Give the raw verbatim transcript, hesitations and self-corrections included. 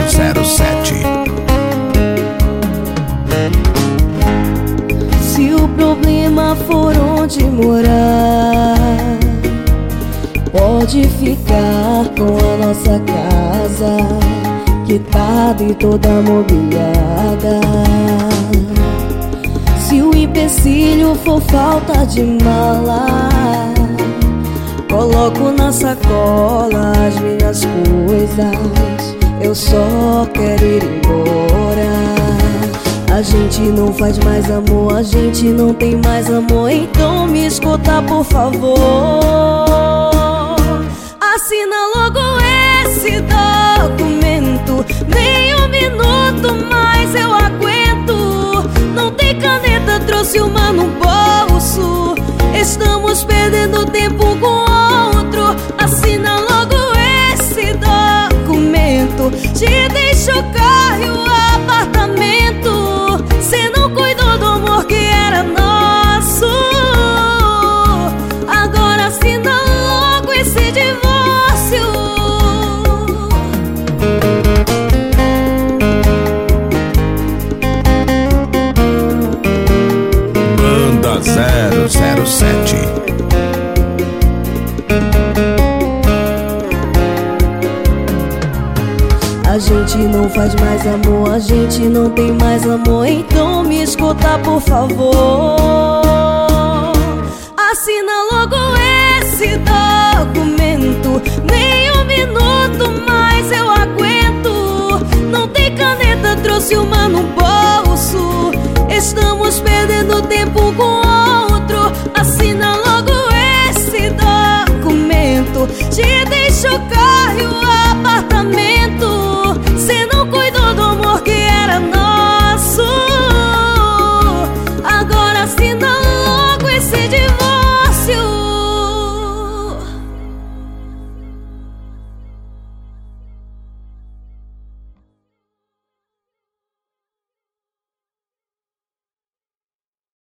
zero sete. Se o problema for onde morar, pode ficar com a nossa casa, quitada e toda mobiliada. Se o empecilho for falta de mala, coloco na sacola as minhas coisas, eu só quero ir embora. A gente não faz mais amor, a gente não tem mais amor, então me escuta por favor. Assina logo esse documento, nem um minuto mais eu aguento. Não tem caneta, trouxe uma no bolso, estamos perdendo tempo com outro. Assina logo esse documento, te deixo o carro e o apartamento. Cê não cuidou do amor que era nosso, agora assina logo esse divórcio. Banda zero zero sete. A gente não faz mais amor, a gente não tem mais amor, então me escuta por favor. Assina logo esse documento, nem um minuto mais eu aguento. Não tem caneta, trouxe uma no bolso, estamos perdendo tempo com outro. Assina logo esse documento, te deixo o carro e o apartamento. Cê não cuidou do amor que era nosso, agora assina logo esse divórcio.